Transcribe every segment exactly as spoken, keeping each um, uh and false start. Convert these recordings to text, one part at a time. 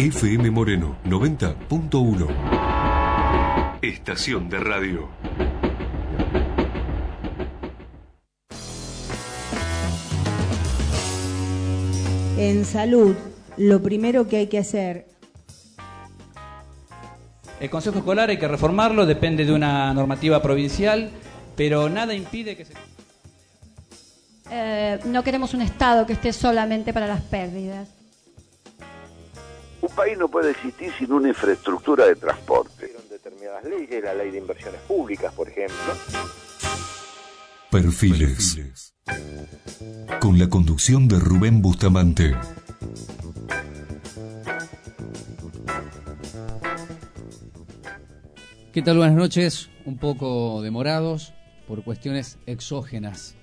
F M Moreno noventa punto uno. Estación de radio. En salud, lo primero que hay que hacer... El Consejo Escolar hay que reformarlo, depende de una normativa provincial, pero nada impide que se... Eh, no queremos un Estado que esté solamente para las pérdidas. Un país no puede existir sin una infraestructura de transporte. Determinadas leyes, la ley de inversiones públicas, por ejemplo. Perfiles. Con la conducción de Rubén Bustamante. ¿Qué tal? Buenas noches. Un poco demorados por cuestiones exógenas.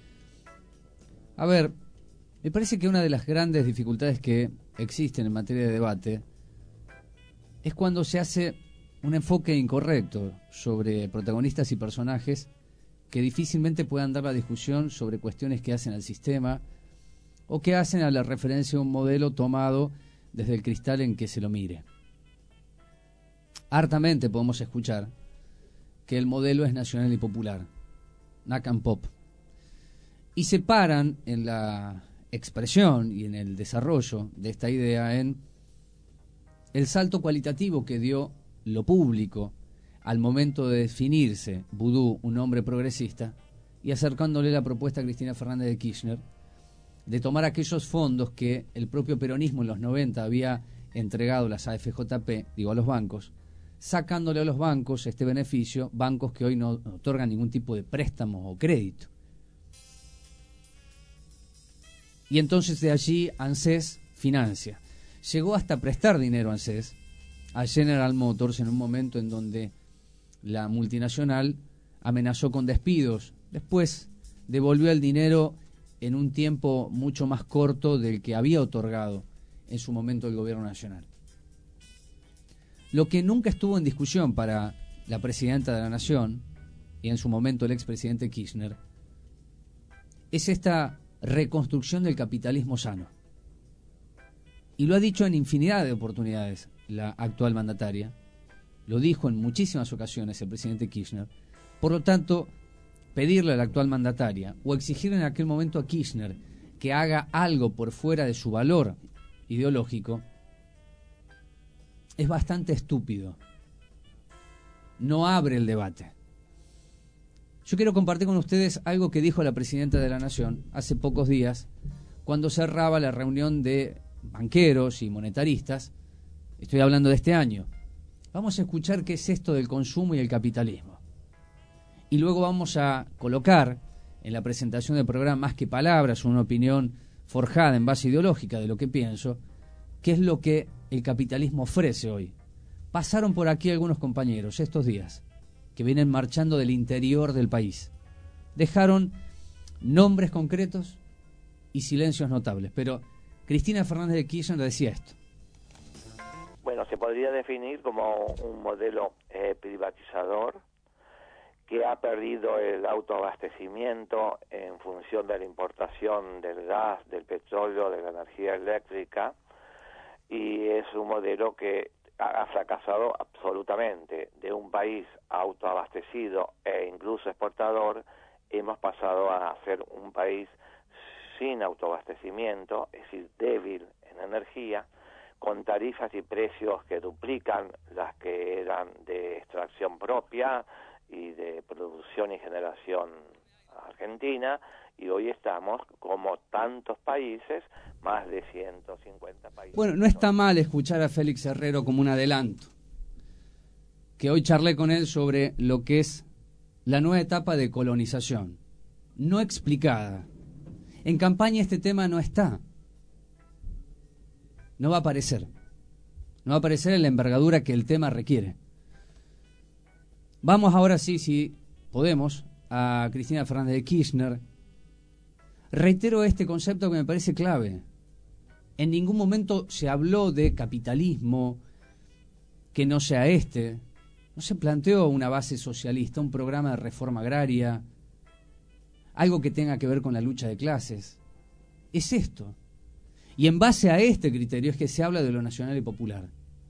A ver, me parece que una de las grandes dificultades que existen en materia de debate es cuando se hace un enfoque incorrecto sobre protagonistas y personajes que difícilmente puedan dar la discusión sobre cuestiones que hacen al sistema o que hacen a la referencia a un modelo tomado desde el cristal en que se lo mire. Hartamente podemos escuchar que el modelo es nacional y popular, N A C and Pop, y se paran en la expresión y en el desarrollo de esta idea en el salto cualitativo que dio lo público al momento de definirse Vudú, un hombre progresista, y acercándole la propuesta a Cristina Fernández de Kirchner de tomar aquellos fondos que el propio peronismo en los noventa había entregado a las A F J P, digo a los bancos, sacándole a los bancos este beneficio, bancos que hoy no otorgan ningún tipo de préstamo o crédito. Y entonces de allí ANSES financia. Llegó hasta prestar dinero a ANSES, a General Motors, en un momento en donde la multinacional amenazó con despidos. Después devolvió el dinero en un tiempo mucho más corto del que había otorgado en su momento el gobierno nacional. Lo que nunca estuvo en discusión para la presidenta de la Nación, y en su momento el expresidente Kirchner, es esta reconstrucción del capitalismo sano. Y lo ha dicho en infinidad de oportunidades la actual mandataria, lo dijo en muchísimas ocasiones el presidente Kirchner. Por lo tanto, pedirle a la actual mandataria o exigirle en aquel momento a Kirchner que haga algo por fuera de su valor ideológico es bastante estúpido. No abre el debate. Yo quiero compartir con ustedes algo que dijo la presidenta de la Nación hace pocos días, cuando cerraba la reunión de banqueros y monetaristas. Estoy hablando de este año. Vamos a escuchar qué es esto del consumo y el capitalismo. Y luego vamos a colocar en la presentación del programa, más que palabras, una opinión forjada en base ideológica de lo que pienso, qué es lo que el capitalismo ofrece hoy. Pasaron por aquí algunos compañeros estos días que vienen marchando del interior del país. Dejaron nombres concretos y silencios notables, pero Cristina Fernández de Kirchner decía esto. Bueno, se podría definir como un modelo eh, privatizador que ha perdido el autoabastecimiento en función de la importación del gas, del petróleo, de la energía eléctrica, y es un modelo que ha fracasado absolutamente. De un país autoabastecido e incluso exportador, hemos pasado a ser un país sin autoabastecimiento, es decir, débil en energía, con tarifas y precios que duplican las que eran de extracción propia y de producción y generación argentina, y hoy estamos, como tantos países, más de ciento cincuenta países. Bueno, no está mal escuchar a Félix Herrero como un adelanto, que hoy charlé con él sobre lo que es la nueva etapa de colonización, no explicada. En campaña este tema no está. No va a aparecer. No va a aparecer en la envergadura que el tema requiere. Vamos ahora sí, si podemos, a Cristina Fernández de Kirchner. Reitero este concepto que me parece clave. En ningún momento se habló de capitalismo que no sea este. No se planteó una base socialista, un programa de reforma agraria, algo que tenga que ver con la lucha de clases. Es esto. Y en base a este criterio es que se habla de lo nacional y popular.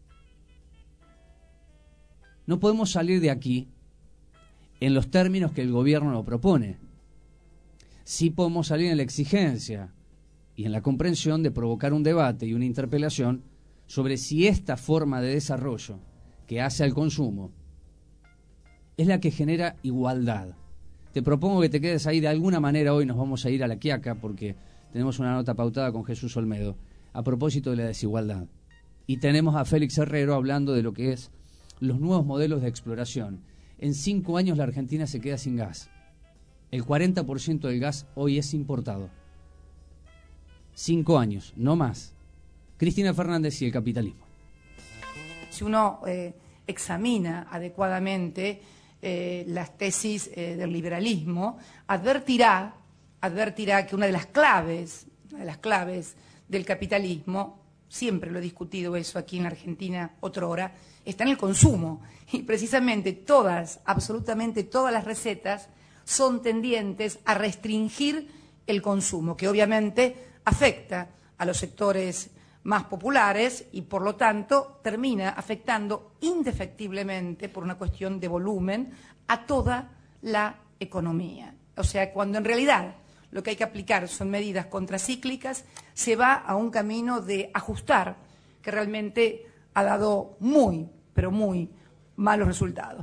No podemos salir de aquí en los términos que el gobierno lo propone. Sí podemos salir en la exigencia y en la comprensión de provocar un debate y una interpelación sobre si esta forma de desarrollo que hace al consumo es la que genera igualdad. Te propongo que te quedes ahí de alguna manera. Hoy nos vamos a ir a La Quiaca porque tenemos una nota pautada con Jesús Olmedo a propósito de la desigualdad. Y tenemos a Félix Herrero hablando de lo que es los nuevos modelos de exploración. En cinco años la Argentina se queda sin gas. El cuarenta por ciento del gas hoy es importado. Cinco años, no más. Cristina Fernández y el capitalismo. Si uno eh, examina adecuadamente eh, las tesis eh, del liberalismo, advertirá, advertirá que una de las claves, una de las claves del capitalismo, siempre lo he discutido eso aquí en la Argentina otrora, está en el consumo. Y precisamente todas, absolutamente todas las recetas son tendientes a restringir el consumo, que obviamente afecta a los sectores más populares y por lo tanto termina afectando indefectiblemente, por una cuestión de volumen, a toda la economía. O sea, cuando en realidad lo que hay que aplicar son medidas contracíclicas, se va a un camino de ajustar que realmente ha dado muy, pero muy malos resultados.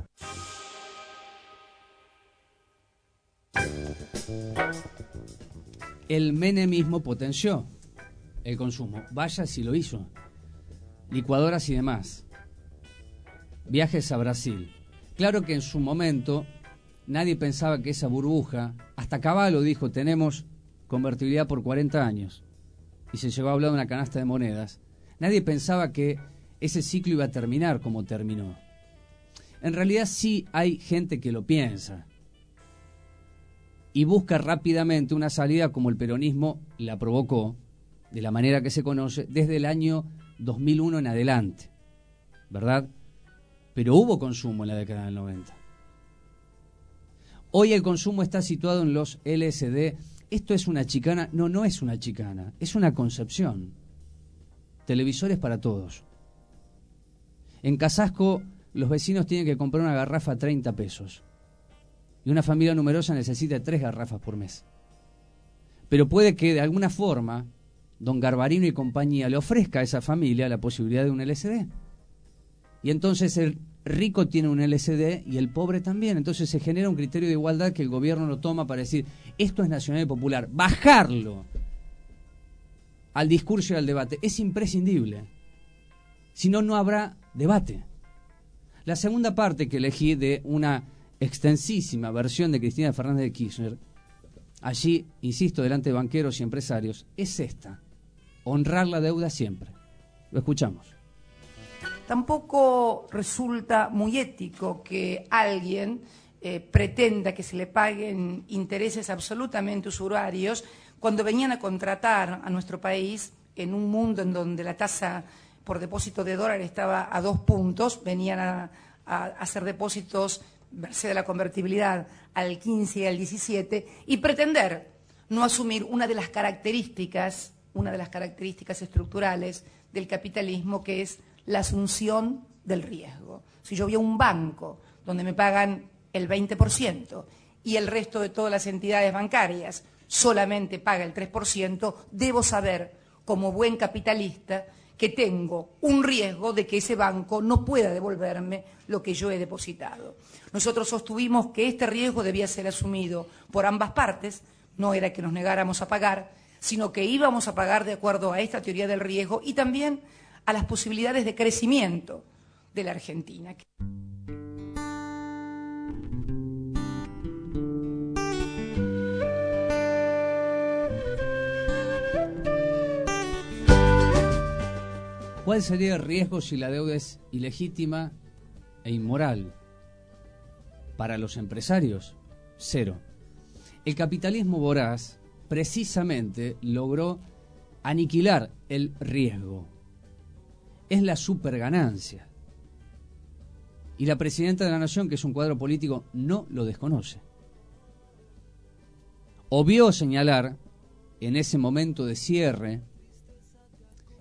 El menemismo potenció el consumo. Vaya si lo hizo. Licuadoras y demás. Viajes a Brasil. Claro que en su momento nadie pensaba que esa burbuja, hasta Cavallo dijo, tenemos convertibilidad por cuarenta años. Y se llegó a hablar de una canasta de monedas. Nadie pensaba que ese ciclo iba a terminar como terminó. En realidad sí hay gente que lo piensa. Y busca rápidamente una salida como el peronismo la provocó, de la manera que se conoce, desde el año dos mil uno en adelante, ¿verdad? Pero hubo consumo en la década del noventa. Hoy el consumo está situado en los L S D. ¿Esto es una chicana? No, no es una chicana, es una concepción. Televisores para todos. En Casasco los vecinos tienen que comprar una garrafa a treinta pesos. Y una familia numerosa necesita tres garrafas por mes. Pero puede que de alguna forma don Garbarino y compañía le ofrezca a esa familia la posibilidad de un L S D. Y entonces el rico tiene un L S D y el pobre también. Entonces se genera un criterio de igualdad que el gobierno lo toma para decir, esto es nacional y popular. Bajarlo al discurso y al debate es imprescindible. Si no, no habrá debate. La segunda parte que elegí de una extensísima versión de Cristina Fernández de Kirchner, allí, insisto, delante de banqueros y empresarios, es esta: honrar la deuda siempre. Lo escuchamos. Tampoco resulta muy ético que alguien eh, pretenda que se le paguen intereses absolutamente usurarios cuando venían a contratar a nuestro país en un mundo en donde la tasa por depósito de dólar estaba a dos puntos, venían a, a hacer depósitos merced de la convertibilidad al quince y al diecisiete, y pretender no asumir una de las características, una de las características estructurales del capitalismo, que es la asunción del riesgo. Si yo voy a un banco donde me pagan el veinte por ciento y el resto de todas las entidades bancarias solamente paga el tres por ciento, debo saber, como buen capitalista, que tengo un riesgo de que ese banco no pueda devolverme lo que yo he depositado. Nosotros sostuvimos que este riesgo debía ser asumido por ambas partes, no era que nos negáramos a pagar, sino que íbamos a pagar de acuerdo a esta teoría del riesgo y también a las posibilidades de crecimiento de la Argentina. ¿Cuál sería el riesgo si la deuda es ilegítima e inmoral? Para los empresarios, cero. El capitalismo voraz precisamente logró aniquilar el riesgo. Es la superganancia. Y la presidenta de la Nación, que es un cuadro político, no lo desconoce. Obvió señalar, en ese momento de cierre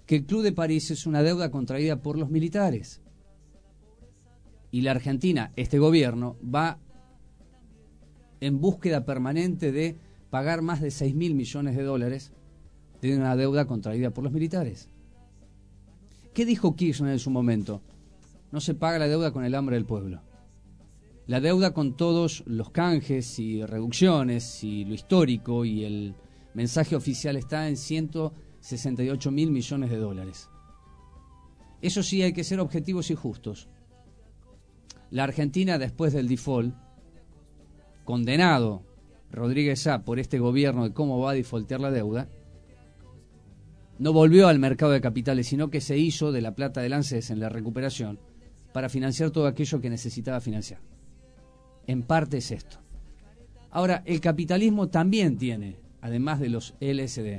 que el Club de París es una deuda contraída por los militares. Y la Argentina, este gobierno, va en búsqueda permanente de pagar más de seis mil millones de dólares de una deuda contraída por los militares. ¿Qué dijo Kirchner en su momento? No se paga la deuda con el hambre del pueblo. La deuda con todos los canjes y reducciones y lo histórico y el mensaje oficial está en ciento sesenta y ocho mil millones de dólares. Eso sí, hay que ser objetivos y justos. La Argentina, después del default, condenado Rodríguez Sá por este gobierno de cómo va a defaultear la deuda, no volvió al mercado de capitales, sino que se hizo de la plata del ANSES en la recuperación para financiar todo aquello que necesitaba financiar. En parte es esto. Ahora, el capitalismo también tiene, además de los L S D,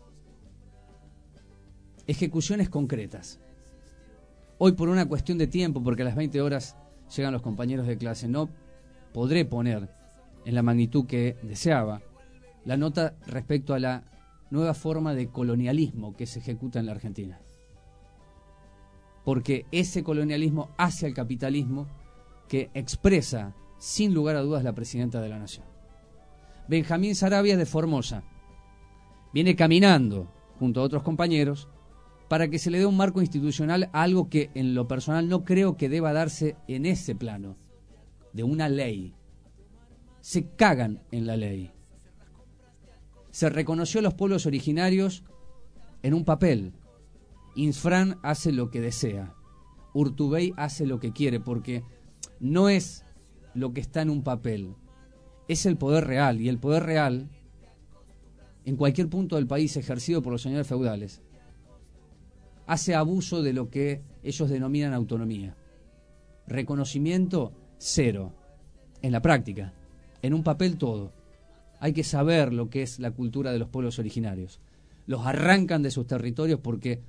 ejecuciones concretas. Hoy, por una cuestión de tiempo, porque a las veinte horas llegan los compañeros de clase, no podré poner en la magnitud que deseaba la nota respecto a la nueva forma de colonialismo que se ejecuta en la Argentina. Porque ese colonialismo hacia el capitalismo que expresa, sin lugar a dudas, la presidenta de la Nación. Benjamín Saravia de Formosa viene caminando junto a otros compañeros para que se le dé un marco institucional a algo que en lo personal no creo que deba darse en ese plano, de una ley. Se cagan en la ley. Se reconoció a los pueblos originarios en un papel. Insfrán hace lo que desea. Urtubey hace lo que quiere, porque no es lo que está en un papel, es el poder real, y el poder real, en cualquier punto del país ejercido por los señores feudales, hace abuso de lo que ellos denominan autonomía. Reconocimiento, cero. En la práctica, en un papel todo. Hay que saber lo que es la cultura de los pueblos originarios. Los arrancan de sus territorios porque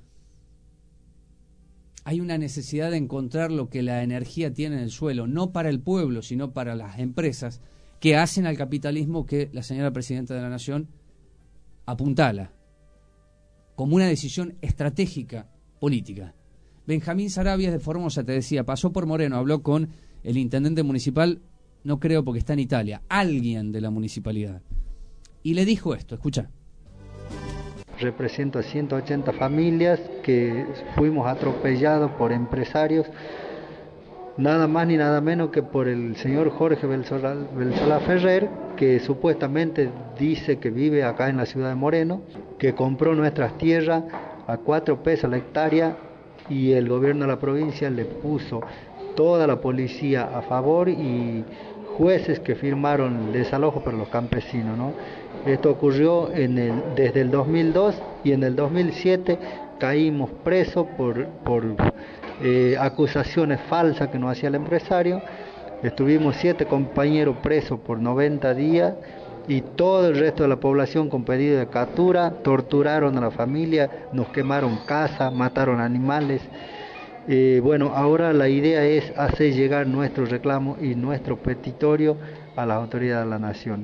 hay una necesidad de encontrar lo que la energía tiene en el suelo, no para el pueblo, sino para las empresas que hacen al capitalismo que la señora Presidenta de la Nación apuntala como una decisión estratégica política. Benjamín Saravia de Formosa, te decía, pasó por Moreno, habló con el intendente municipal, no creo porque está en Italia, alguien de la municipalidad, y le dijo esto, escucha. Represento a ciento ochenta familias que fuimos atropellados por empresarios, nada más ni nada menos que por el señor Jorge Belsolá, Belsolá Ferrer, que supuestamente dice que vive acá en la ciudad de Moreno, que compró nuestras tierras a cuatro pesos la hectárea y el gobierno de la provincia le puso toda la policía a favor y jueces que firmaron el desalojo para los campesinos, ¿no? Esto ocurrió en el, desde el dos mil dos y en el dos mil siete caímos presos por, por eh, acusaciones falsas que nos hacía el empresario. Estuvimos siete compañeros presos por noventa días y todo el resto de la población con pedido de captura, torturaron a la familia, nos quemaron casas, mataron animales. Eh, bueno, ahora la idea es hacer llegar nuestro reclamo y nuestro petitorio a las autoridades de la Nación.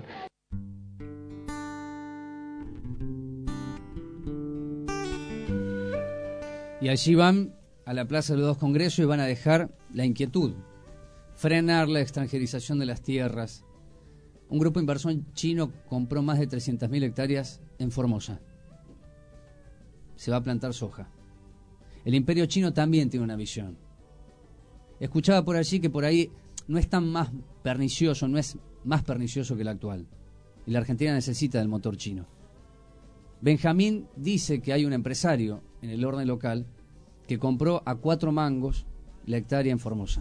Y allí van a la Plaza de los Dos Congresos y van a dejar la inquietud, frenar la extranjerización de las tierras. Un grupo de inversión chino compró más de trescientas mil hectáreas en Formosa. Se va a plantar soja. El imperio chino también tiene una visión. Escuchaba por allí que por ahí no es tan más pernicioso, no es más pernicioso que el actual. Y la Argentina necesita del motor chino. Benjamín dice que hay un empresario en el orden local que compró a cuatro mangos la hectárea en Formosa.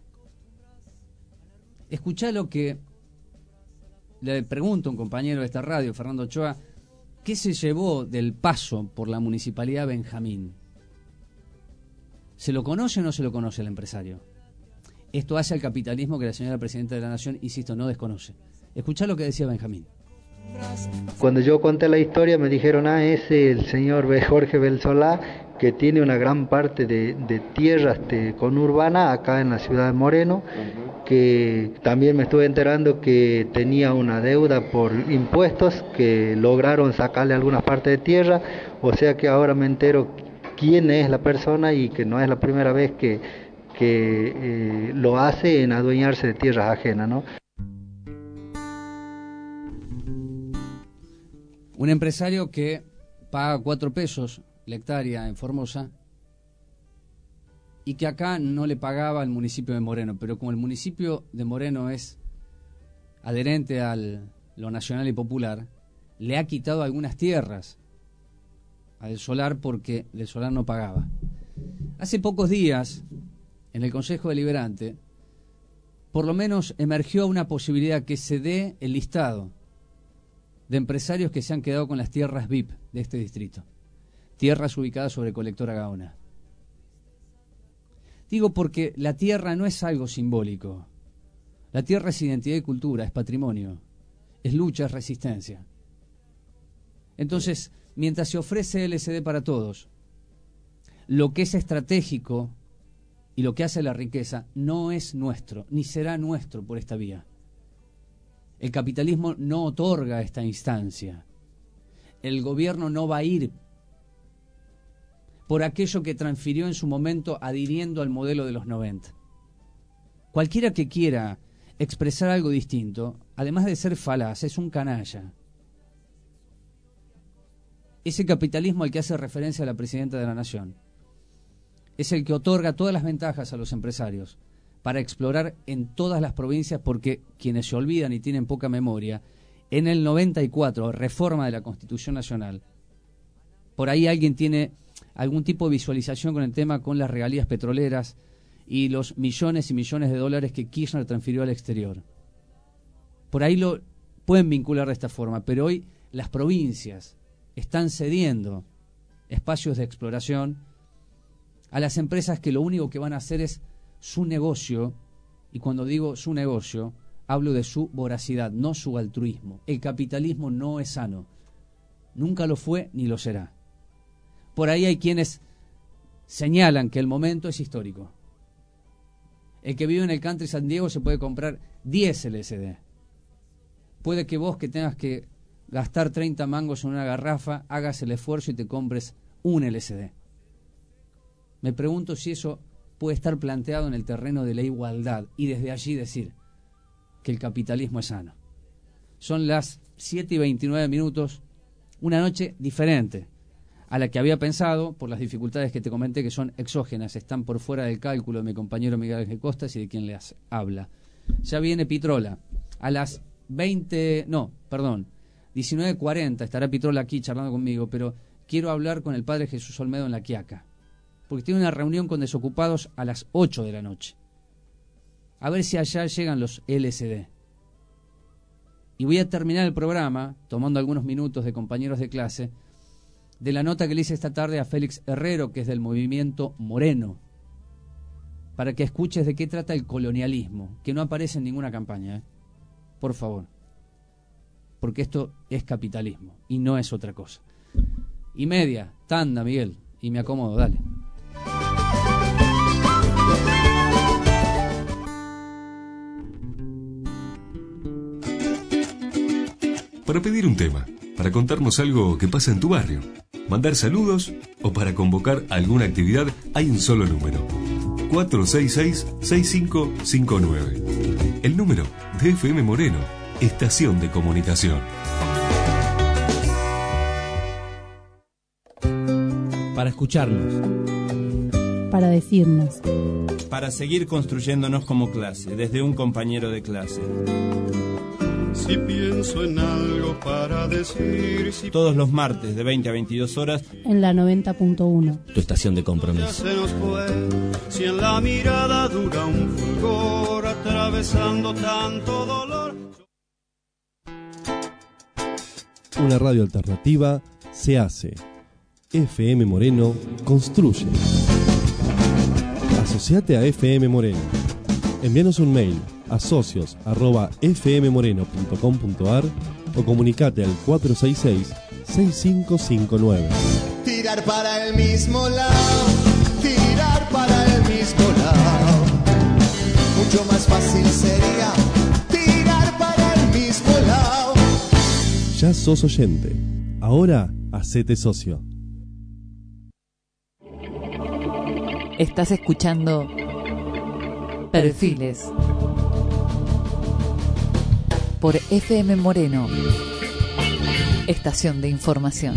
Escuchá lo que le pregunto a un compañero de esta radio, Fernando Ochoa, ¿qué se llevó del paso por la municipalidad Benjamín? ¿Se lo conoce o no se lo conoce el empresario? Esto hace al capitalismo que la señora Presidenta de la Nación, insisto, no desconoce. Escuchá lo que decía Benjamín. Cuando yo conté la historia me dijeron, ah, ese es el señor Jorge Belsolá, que tiene una gran parte de, de tierra este, conurbana acá en la ciudad de Moreno, que también me estuve enterando que tenía una deuda por impuestos, que lograron sacarle algunas partes de tierra, o sea que ahora me entero quién es la persona y que no es la primera vez que, que eh, lo hace en adueñarse de tierras ajenas, ¿no? Un empresario que paga cuatro pesos la hectárea en Formosa y que acá no le pagaba al municipio de Moreno, pero como el municipio de Moreno es adherente a lo nacional y popular, le ha quitado algunas tierras al solar porque del solar no pagaba. Hace pocos días, en el Consejo Deliberante, por lo menos emergió una posibilidad que se dé el listado de empresarios que se han quedado con las tierras V I P de este distrito, tierras ubicadas sobre Colectora Gaona. Digo porque la tierra no es algo simbólico. La tierra es identidad y cultura, es patrimonio, es lucha, es resistencia. Entonces, mientras se ofrece L S D para todos, lo que es estratégico y lo que hace la riqueza no es nuestro, ni será nuestro por esta vía. El capitalismo no otorga esta instancia. El gobierno no va a ir por aquello que transfirió en su momento adhiriendo al modelo de los noventa. Cualquiera que quiera expresar algo distinto, además de ser falaz, es un canalla. Ese capitalismo al que hace referencia la presidenta de la Nación es el que otorga todas las ventajas a los empresarios para explorar en todas las provincias, porque quienes se olvidan y tienen poca memoria, en el noventa y cuatro, reforma de la Constitución Nacional, por ahí alguien tiene algún tipo de visualización con el tema con las regalías petroleras y los millones y millones de dólares que Kirchner transfirió al exterior. Por ahí lo pueden vincular de esta forma, pero hoy las provincias están cediendo espacios de exploración a las empresas que lo único que van a hacer es su negocio, y cuando digo su negocio, hablo de su voracidad, no su altruismo. El capitalismo no es sano, nunca lo fue ni lo será. Por ahí hay quienes señalan que el momento es histórico. El que vive en el country San Diego se puede comprar diez L S D. Puede que vos, que tengas que gastar treinta mangos en una garrafa, hagas el esfuerzo y te compres un L S D. Me pregunto si eso puede estar planteado en el terreno de la igualdad y desde allí decir que el capitalismo es sano. Son las siete y veintinueve minutos, una noche diferente a la que había pensado, por las dificultades que te comenté que son exógenas, están por fuera del cálculo de mi compañero Miguel Ángel Costas y de quien les habla. Ya viene Pitrola, a las veinte, no, perdón, diecinueve cuarenta estará Pitrola aquí charlando conmigo, pero quiero hablar con el padre Jesús Olmedo en La Quiaca, porque tiene una reunión con desocupados a las ocho de la noche. A ver si allá llegan los L S D. Y voy a terminar el programa, tomando algunos minutos de compañeros de clase, de la nota que le hice esta tarde a Félix Herrero, que es del movimiento Moreno, para que escuches de qué trata el colonialismo, que no aparece en ninguna campaña, ¿eh? Por favor. Porque esto es capitalismo y no es otra cosa. Y media, tanda, Miguel, y me acomodo, dale. Para pedir un tema, para contarnos algo que pasa en tu barrio, mandar saludos o para convocar alguna actividad, hay un solo número: cuatro seis seis, seis cinco cinco nueve. El número de F M Moreno, estación de comunicación. Para escucharnos, para decirnos, para seguir construyéndonos como clase, desde un compañero de clase. Si pienso en algo para decir, si todos los martes de veinte a veintidós horas en la noventa punto uno, tu estación de compromiso. Se nos fue, si en la mirada dura un fulgor atravesando tanto dolor. Una radio alternativa se hace. F M Moreno construye. Asociate a F M Moreno. Envíanos un mail a socios arroba f m moreno punto com punto a r o comunicate al cuatro seis seis, seis cinco cinco nueve. Tirar para el mismo lado, tirar para el mismo lado. Mucho más fácil sería tirar para el mismo lado. Ya sos oyente. Ahora hacete socio. Estás escuchando Perfiles por F M Moreno, estación de información.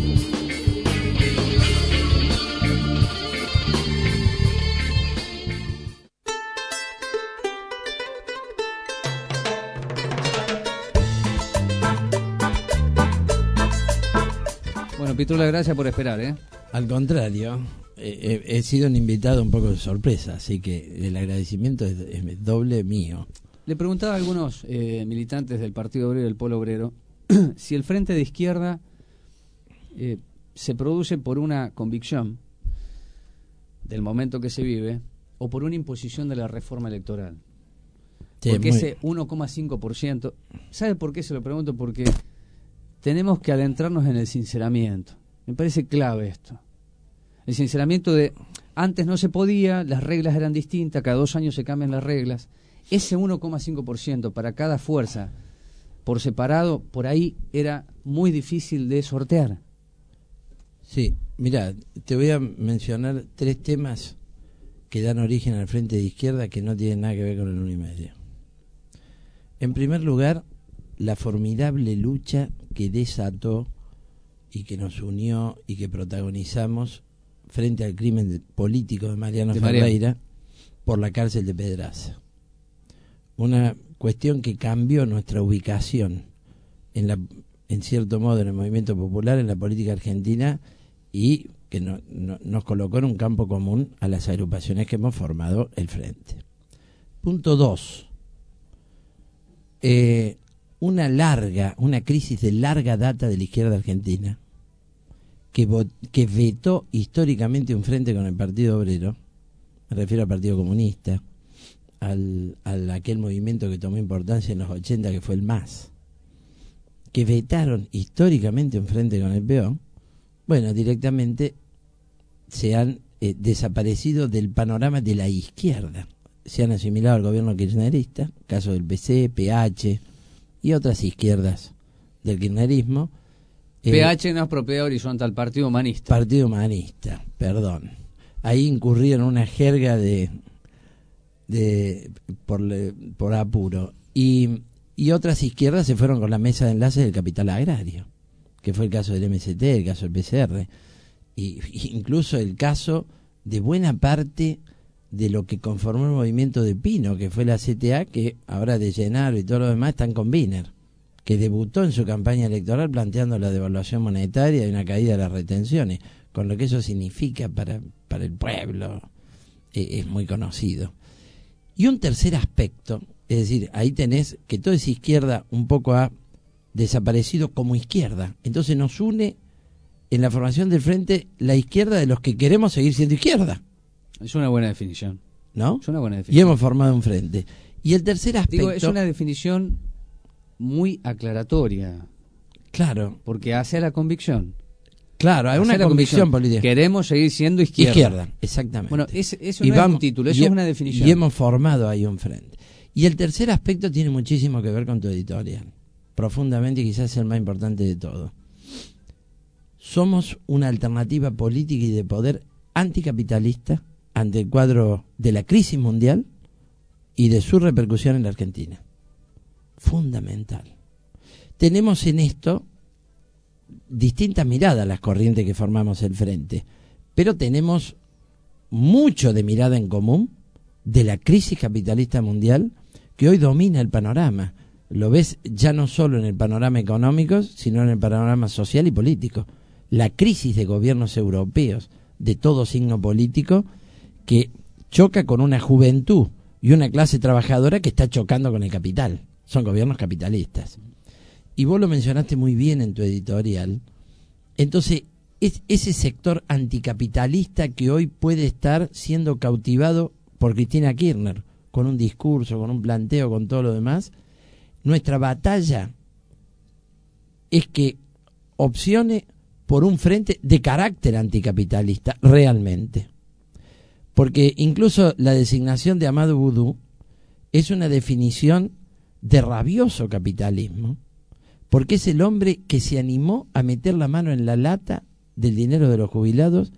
Bueno, Pitrula, gracias por esperar, ¿eh? Al contrario, eh, he sido un invitado un poco de sorpresa, así que el agradecimiento es, es doble mío. Le preguntaba a algunos eh, militantes del Partido Obrero y del Polo Obrero si el Frente de Izquierda eh, se produce por una convicción del momento que se vive o por una imposición de la reforma electoral. Sí, porque muy... ese uno coma cinco por ciento, ¿sabe por qué se lo pregunto? Porque tenemos que adentrarnos en el sinceramiento. Me parece clave esto. El sinceramiento de antes no se podía, las reglas eran distintas, cada dos años se cambian las reglas. Ese uno coma cinco por ciento para cada fuerza por separado, por ahí era muy difícil de sortear. Sí, mira, te voy a mencionar tres temas que dan origen al Frente de Izquierda que no tienen nada que ver con el uno y medio. En primer lugar, la formidable lucha que desató y que nos unió y que protagonizamos frente al crimen político de Mariano de Ferreira Mariano. Por la cárcel de Pedraza. Una cuestión que cambió nuestra ubicación en la, en cierto modo en el movimiento popular, en la política argentina, y que no, no, nos colocó en un campo común a las agrupaciones que hemos formado el Frente. Punto dos. Eh, una larga, una crisis de larga data de la izquierda argentina, que, que vetó históricamente un frente con el Partido Obrero, me refiero al Partido Comunista, al, al aquel movimiento que tomó importancia en los ochenta, que fue el M A S, que vetaron históricamente un frente con el P O, bueno, directamente se han eh, desaparecido del panorama de la izquierda, se han asimilado al gobierno kirchnerista, caso del P C, P H y otras izquierdas del kirchnerismo. P H no es propiedad horizontal, Partido Humanista. Partido Humanista, perdón. Ahí incurrieron una jerga de, de por, por apuro. Y, y otras izquierdas se fueron con la mesa de enlaces del capital agrario, que fue el caso del M S T, el caso del P C R, y, incluso el caso de buena parte de lo que conformó el movimiento de Pino, que fue la C T A, que ahora de Llenaro y todo lo demás están con Wiener, que debutó en su campaña electoral planteando la devaluación monetaria y una caída de las retenciones, con lo que eso significa para, para el pueblo, eh, es muy conocido. Y un tercer aspecto, es decir, ahí tenés que toda esa izquierda un poco ha desaparecido como izquierda, entonces nos une en la formación del Frente la izquierda de los que queremos seguir siendo izquierda. Es una buena definición. ¿No? Es una buena definición. Y hemos formado un frente. Y el tercer aspecto... Digo, es una definición muy aclaratoria. Claro. Porque hace la convicción. Claro, hay una convicción, convicción política. Queremos seguir siendo izquierda. Izquierda, exactamente. Bueno, es, eso no es un título, eso es una definición. Y hemos formado ahí un frente. Y el tercer aspecto tiene muchísimo que ver con tu editorial. Profundamente, y quizás el más importante de todo. Somos una alternativa política y de poder anticapitalista ante el cuadro de la crisis mundial y de su repercusión en la Argentina. Fundamental. Tenemos en esto distintas miradas las corrientes que formamos el Frente, pero tenemos mucho de mirada en común de la crisis capitalista mundial que hoy domina el panorama. Lo ves ya no solo en el panorama económico, sino en el panorama social y político. La crisis de gobiernos europeos de todo signo político que choca con una juventud y una clase trabajadora que está chocando con el capital. Son gobiernos capitalistas. Y vos lo mencionaste muy bien en tu editorial. Entonces, es ese sector anticapitalista que hoy puede estar siendo cautivado por Cristina Kirchner, con un discurso, con un planteo, con todo lo demás. Nuestra batalla es que opcione por un frente de carácter anticapitalista, realmente. Porque incluso la designación de Amadou Boudou es una definición de rabioso capitalismo, porque es el hombre que se animó a meter la mano en la lata del dinero de los jubilados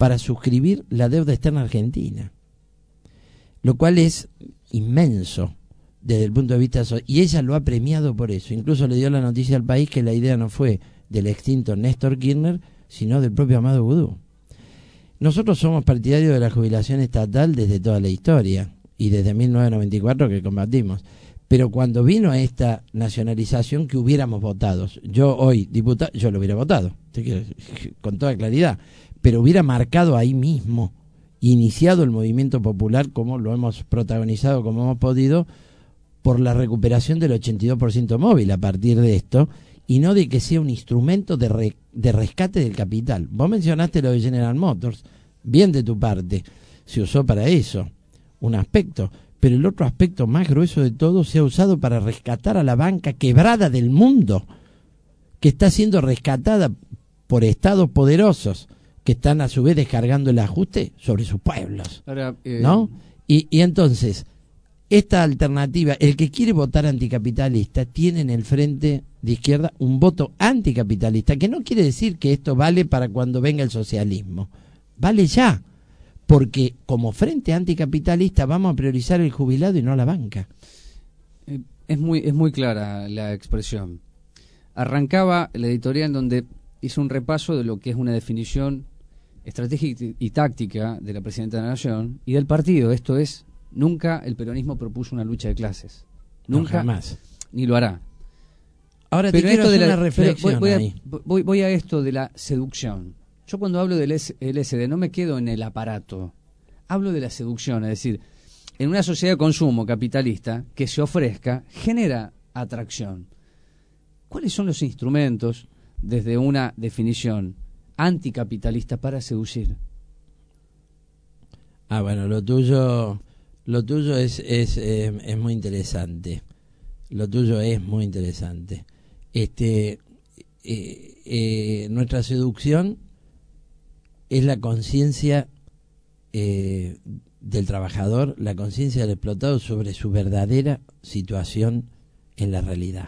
para suscribir la deuda externa argentina, lo cual es inmenso desde el punto de vista social, y ella lo ha premiado por eso. Incluso le dio la noticia al país que la idea no fue del extinto Néstor Kirchner, sino del propio Amado Vudú. Nosotros somos partidarios de la jubilación estatal desde toda la historia, y desde mil novecientos noventa y cuatro que combatimos. Pero cuando vino esta nacionalización, que hubiéramos votado, yo hoy, diputado, yo lo hubiera votado, con toda claridad, pero hubiera marcado ahí mismo, iniciado el movimiento popular como lo hemos protagonizado, como hemos podido, por la recuperación del ochenta y dos por ciento móvil a partir de esto, y no de que sea un instrumento de, re, de rescate del capital. Vos mencionaste lo de General Motors, bien de tu parte, se usó para eso, un aspecto, pero el otro aspecto más grueso de todo se ha usado para rescatar a la banca quebrada del mundo, que está siendo rescatada por estados poderosos, que están a su vez descargando el ajuste sobre sus pueblos. Ahora, eh... ¿no? Y, y entonces, esta alternativa, el que quiere votar anticapitalista, tiene en el frente de izquierda un voto anticapitalista, que no quiere decir que esto vale para cuando venga el socialismo, vale ya, porque como frente anticapitalista vamos a priorizar el jubilado y no la banca. Eh, es muy, es muy clara la expresión. Arrancaba la editorial en donde hizo un repaso de lo que es una definición estratégica y táctica de la Presidenta de la Nación y del partido. Esto es, nunca el peronismo propuso una lucha de clases. Nunca, no, jamás. Ni lo hará. Ahora te pero quiero hacer de la, una reflexión voy, voy, ahí. A, voy, voy a esto de la seducción. Yo cuando hablo del L S D no me quedo en el aparato. Hablo de la seducción, es decir, en una sociedad de consumo capitalista que se ofrezca, genera atracción. ¿Cuáles son los instrumentos desde una definición anticapitalista para seducir? Ah, bueno, lo tuyo, lo tuyo es es, eh, es muy interesante. Lo tuyo es muy interesante. Este, eh, eh, nuestra seducción es la conciencia eh, del trabajador, la conciencia del explotado sobre su verdadera situación en la realidad.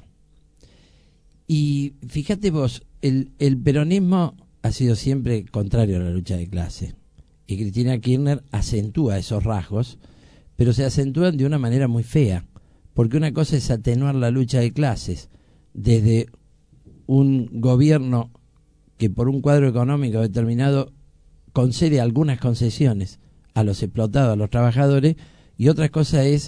Y fíjate vos, el, el peronismo ha sido siempre contrario a la lucha de clase. Y Cristina Kirchner acentúa esos rasgos, pero se acentúan de una manera muy fea, porque una cosa es atenuar la lucha de clases desde un gobierno que por un cuadro económico determinado concede algunas concesiones a los explotados, a los trabajadores, y otra cosa es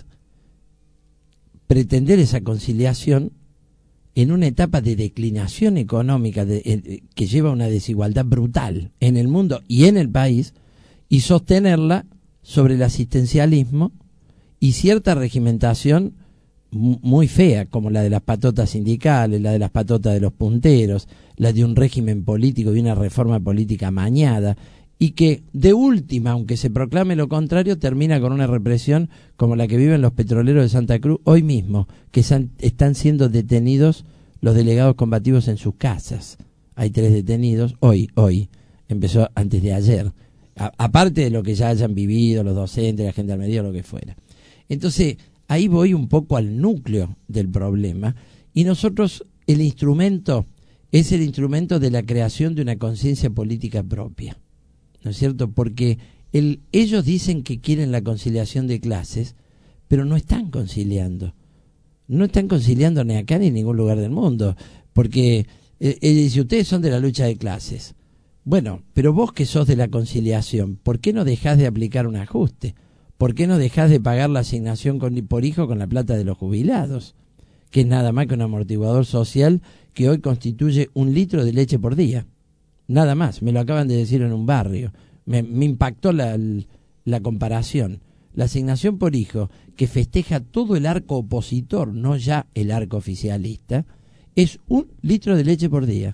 pretender esa conciliación en una etapa de declinación económica de, eh, que lleva a una desigualdad brutal en el mundo y en el país, y sostenerla sobre el asistencialismo y cierta regimentación muy fea, como la de las patotas sindicales, la de las patotas de los punteros, la de un régimen político y una reforma política amañada, y que de última, aunque se proclame lo contrario, termina con una represión como la que viven los petroleros de Santa Cruz hoy mismo, que san, están siendo detenidos los delegados combativos en sus casas. Hay tres detenidos, hoy, hoy, empezó antes de ayer, a, aparte de lo que ya hayan vivido los docentes, la gendarmería o lo que fuera. Entonces, ahí voy un poco al núcleo del problema, y nosotros, el instrumento es el instrumento de la creación de una conciencia política propia, ¿no es cierto? Porque el, ellos dicen que quieren la conciliación de clases, pero no están conciliando. No están conciliando ni acá ni en ningún lugar del mundo, porque eh, él dice, ustedes son de la lucha de clases. Bueno, pero vos que sos de la conciliación, ¿por qué no dejás de aplicar un ajuste? ¿Por qué no dejás de pagar la asignación con, por hijo con la plata de los jubilados? Que es nada más que un amortiguador social que hoy constituye un litro de leche por día. Nada más, me lo acaban de decir en un barrio. Me, me impactó la, la comparación. La asignación por hijo, que festeja todo el arco opositor, no ya el arco oficialista, es un litro de leche por día.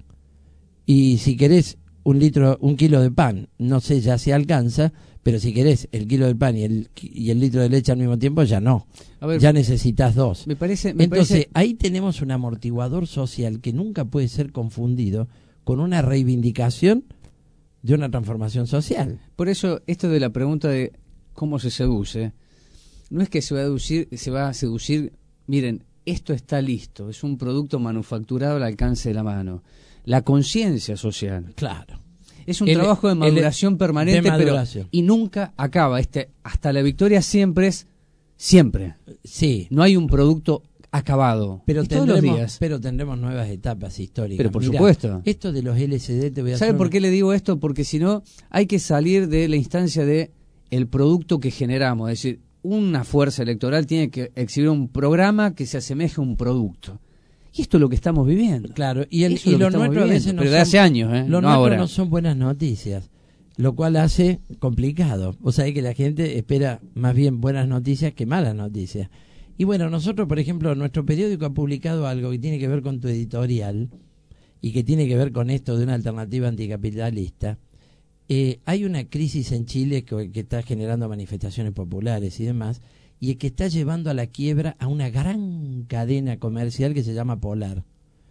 Y si querés un litro, un kilo de pan, no sé ya si alcanza, pero si querés el kilo de pan y el, y el litro de leche al mismo tiempo, ya no. A ver, ya necesitas dos. Me parece, me Entonces, parece... ahí tenemos un amortiguador social que nunca puede ser confundido con una reivindicación de una transformación social. Por eso, esto de la pregunta de cómo se seduce, no es que se va a seducir, se va a seducir, miren, esto está listo, es un producto manufacturado al alcance de la mano. La conciencia social. Claro. Es un El- trabajo de el- maduración permanente, de maduración. pero y nunca acaba. Este, hasta la victoria siempre es siempre. Sí. No hay un producto acabado. Pero Y todos los tendremos, días. pero tendremos nuevas etapas históricas. Pero por Mirá, supuesto. Esto de los L C D te voy a ¿Sabe hacer por una- qué le digo esto? Porque si no, hay que salir de la instancia de el producto que generamos. Es decir, una fuerza electoral tiene que exhibir un programa que se asemeje a un producto. Y esto es lo que estamos viviendo. Claro, y, el, Eso es y lo que lo estamos nuestro a viviendo, veces no pero de son, hace años, ¿eh? lo no nuestro ahora. no son buenas noticias, lo cual hace complicado. Vos sabés que la gente espera más bien buenas noticias que malas noticias. Y bueno, nosotros, por ejemplo, nuestro periódico ha publicado algo que tiene que ver con tu editorial y que tiene que ver con esto de una alternativa anticapitalista. Eh, hay una crisis en Chile que, que está generando manifestaciones populares y demás, y que está llevando a la quiebra a una gran cadena comercial que se llama Polar.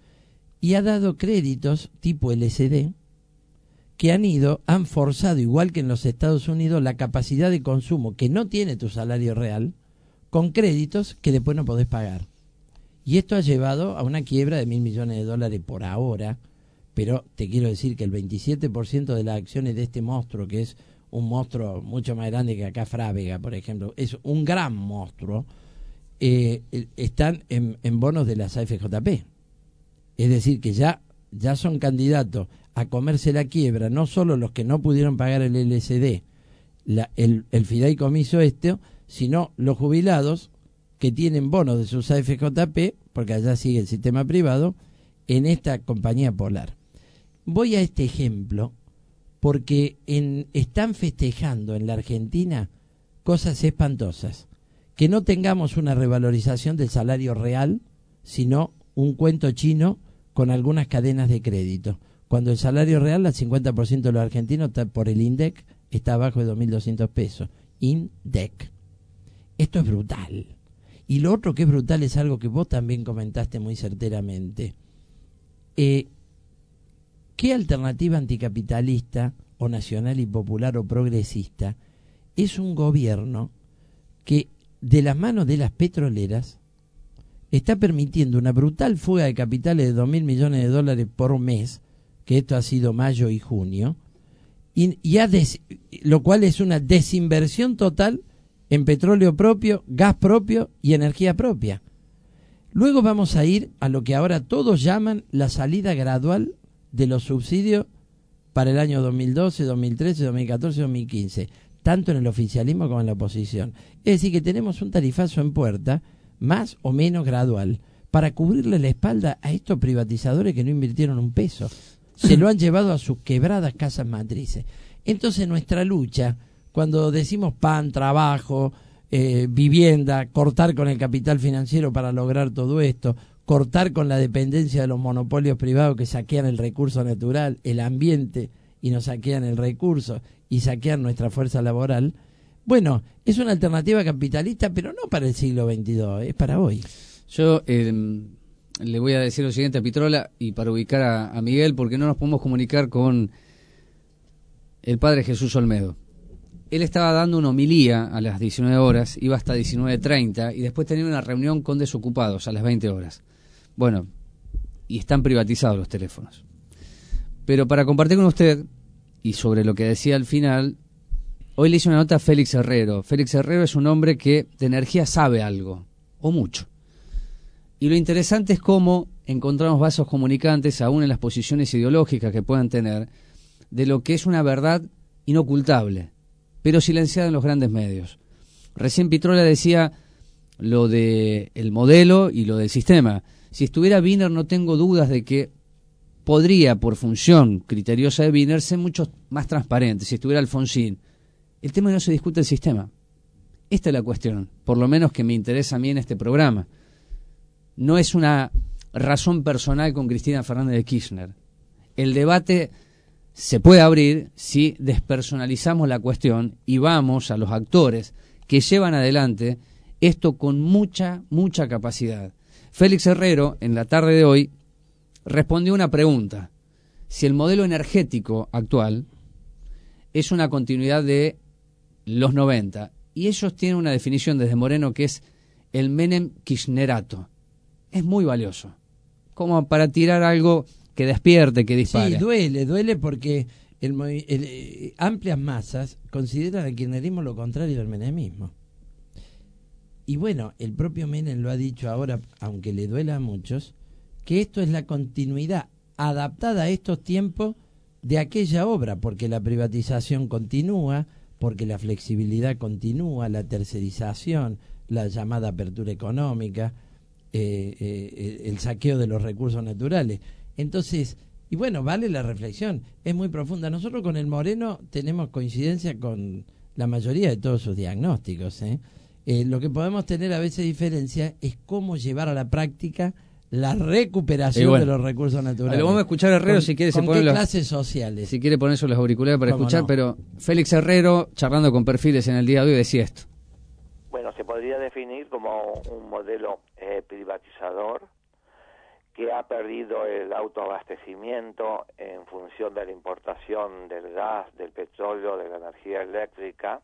Y ha dado créditos tipo L C D que han ido, han forzado, igual que en los Estados Unidos, la capacidad de consumo que no tiene tu salario real, con créditos que después no podés pagar. Y esto ha llevado a una quiebra de mil millones de dólares por ahora, pero te quiero decir que el veintisiete por ciento de las acciones de este monstruo, que es un monstruo mucho más grande que acá Frávega, por ejemplo, es un gran monstruo, eh, están en, en bonos de las A F J P. Es decir, que ya, ya son candidatos a comerse la quiebra, no solo los que no pudieron pagar el L C D, la, el, el fideicomiso este, sino los jubilados que tienen bonos de sus A F J P, porque allá sigue el sistema privado, en esta compañía Polar. Voy a este ejemplo porque en, están festejando en la Argentina cosas espantosas. Que no tengamos una revalorización del salario real, sino un cuento chino con algunas cadenas de crédito. Cuando el salario real, al cincuenta por ciento de los argentinos, está por el INDEC, está abajo de dos mil doscientos pesos. INDEC. Esto es brutal. Y lo otro que es brutal es algo que vos también comentaste muy certeramente. Eh, ¿Qué alternativa anticapitalista o nacional y popular o progresista es un gobierno que de las manos de las petroleras está permitiendo una brutal fuga de capitales de dos mil millones de dólares por mes, que esto ha sido mayo y junio, y, y ha des, lo cual es una desinversión total en petróleo propio, gas propio y energía propia? Luego vamos a ir a lo que ahora todos llaman la salida gradual de los subsidios para el año dos mil doce, dos mil trece, dos mil catorce, dos mil quince, tanto en el oficialismo como en la oposición. Es decir, que tenemos un tarifazo en puerta, más o menos gradual, para cubrirle la espalda a estos privatizadores que no invirtieron un peso. Se lo han llevado a sus quebradas casas matrices. Entonces nuestra lucha, cuando decimos pan, trabajo, eh, vivienda, cortar con el capital financiero para lograr todo esto, cortar con la dependencia de los monopolios privados que saquean el recurso natural, el ambiente, y nos saquean el recurso y saquean nuestra fuerza laboral, bueno, es una alternativa capitalista, pero no para el siglo veintidós, es para hoy. Yo eh, le voy a decir lo siguiente a Pitrola, y para ubicar a, a Miguel, porque no nos podemos comunicar con el padre Jesús Olmedo. Él estaba dando una homilía a las diecinueve horas, iba hasta diecinueve treinta, y después tenía una reunión con desocupados a las veinte horas. Bueno, y están privatizados los teléfonos. Pero para compartir con usted, y sobre lo que decía al final, hoy le hice una nota a Félix Herrero. Félix Herrero es un hombre que de energía sabe algo, o mucho. Y lo interesante es cómo encontramos vasos comunicantes, aún en las posiciones ideológicas que puedan tener, de lo que es una verdad inocultable, pero silenciada en los grandes medios. Recién Pitrola decía lo de el modelo y lo del sistema. Si estuviera Wiener, no tengo dudas de que podría, por función criteriosa de Wiener, ser mucho más transparente. Si estuviera Alfonsín, el tema no se discute el sistema. Esta es la cuestión, por lo menos que me interesa a mí en este programa. No es una razón personal con Cristina Fernández de Kirchner. El debate se puede abrir si despersonalizamos la cuestión y vamos a los actores que llevan adelante esto con mucha, mucha capacidad. Félix Herrero, en la tarde de hoy, respondió una pregunta: si el modelo energético actual es una continuidad de los noventa, y ellos tienen una definición desde Moreno que es el Menem Kirchnerato. Es muy valioso, como para tirar algo que despierte, que dispare. Sí, duele, duele porque el, movi- el, eh, amplias masas consideran al kirchnerismo lo contrario del menemismo. Y bueno, el propio Menem lo ha dicho ahora, aunque le duela a muchos, que esto es la continuidad adaptada a estos tiempos de aquella obra, porque la privatización continúa, porque la flexibilidad continúa, la tercerización, la llamada apertura económica, eh, eh, el saqueo de los recursos naturales. Entonces, y bueno, vale la reflexión, es muy profunda. Nosotros con el Moreno tenemos coincidencia con la mayoría de todos sus diagnósticos, ¿eh? Eh, lo que podemos tener a veces diferencia es cómo llevar a la práctica la recuperación bueno, de los recursos naturales. Lo vamos a escuchar a Herrero con, si quiere. ¿con se pone qué los, clases sociales? Si quiere ponerse los auriculares para escuchar, no? Pero Félix Herrero, charlando con Perfiles en el día de hoy, decía esto. Bueno, se podría definir como un modelo eh, privatizador que ha perdido el autoabastecimiento en función de la importación del gas, del petróleo, de la energía eléctrica,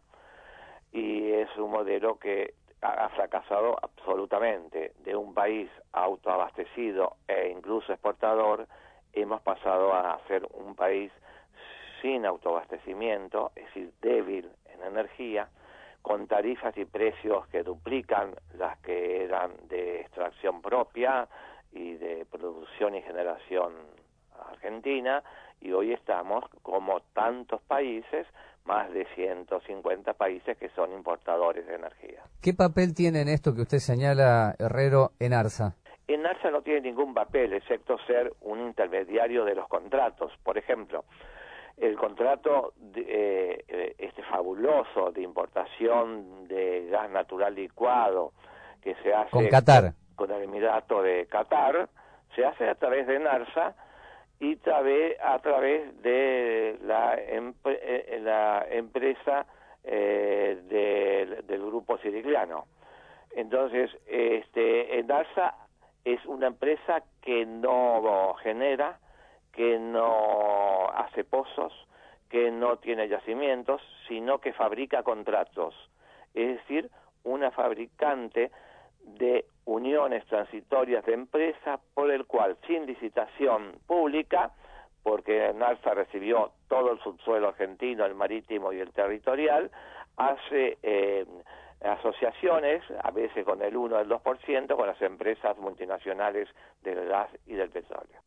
y es un modelo que ha fracasado absolutamente. De un país autoabastecido e incluso exportador, hemos pasado a ser un país sin autoabastecimiento, es decir, débil en energía, con tarifas y precios que duplican las que eran de extracción propia y de producción y generación argentina, y hoy estamos, como tantos países, más de ciento cincuenta países que son importadores de energía. ¿Qué papel tiene en esto que usted señala, Herrero, en ARSA? En ARSA no tiene ningún papel, excepto ser un intermediario de los contratos. Por ejemplo, el contrato de, eh, este fabuloso de importación de gas natural licuado que se hace con Qatar, con el Emirato de Qatar, se hace a través de NARSA y trabe, a través de la, empre, eh, la empresa eh, del, del grupo sirigliano. Entonces, este, NARSA es una empresa que no genera, que no hace pozos, que no tiene yacimientos, sino que fabrica contratos. Es decir, una fabricante de uniones transitorias de empresas por el cual, sin licitación pública, porque NARSA recibió todo el subsuelo argentino, el marítimo y el territorial, hace eh, asociaciones, a veces con el uno o el dos por ciento, con las empresas multinacionales del gas y del petróleo.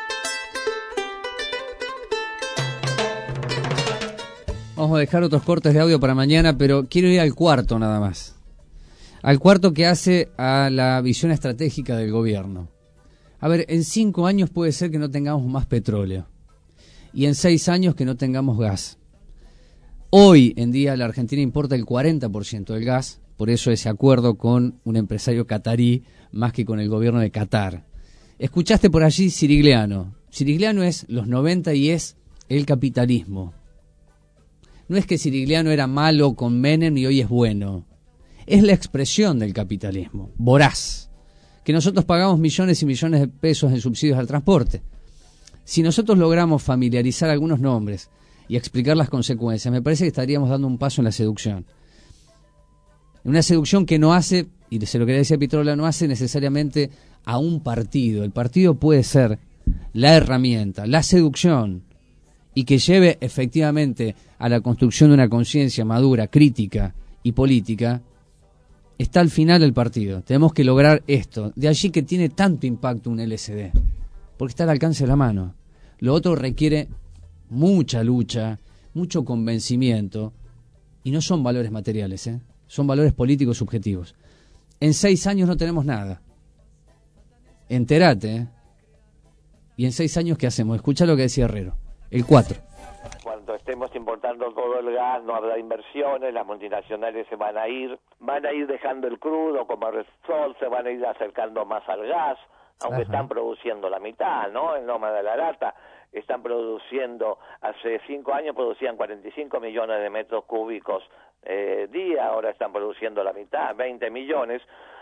Vamos a dejar otros cortes de audio para mañana, pero quiero ir al cuarto nada más. Al cuarto que hace a la visión estratégica del gobierno. A ver, en cinco años puede ser que no tengamos más petróleo. Y en seis años que no tengamos gas. Hoy en día la Argentina importa el cuarenta por ciento del gas, por eso ese acuerdo con un empresario catarí más que con el gobierno de Qatar. Escuchaste por allí Cirigliano. Cirigliano es los noventa y es el capitalismo. No es que Cirigliano era malo con Menem y hoy es bueno. Es la expresión del capitalismo, voraz, que nosotros pagamos millones y millones de pesos en subsidios al transporte. Si nosotros logramos familiarizar algunos nombres y explicar las consecuencias, me parece que estaríamos dando un paso en la seducción. Una seducción que no hace, y se lo quería decir a Pitrola, no hace necesariamente a un partido. El partido puede ser la herramienta, la seducción, y que lleve efectivamente a la construcción de una conciencia madura, crítica y política. Está al final del partido. Tenemos que lograr esto. De allí que tiene tanto impacto un L S D. Porque está al alcance de la mano. Lo otro requiere mucha lucha, mucho convencimiento. Y no son valores materiales, ¿eh? Son valores políticos subjetivos. En seis años no tenemos nada. Entérate, ¿eh? Y en seis años, ¿qué hacemos? Escucha lo que decía Herrero. El cuatro. Cuando estemos importando todo el gas, no habrá inversiones, las multinacionales se van a ir, van a ir dejando el crudo como Repsol, se van a ir acercando más al gas, aunque Ajá. están produciendo la mitad, ¿no? En Loma de la Lata están produciendo, hace cinco años producían cuarenta y cinco millones de metros cúbicos eh, día, ahora están produciendo la mitad, veinte millones,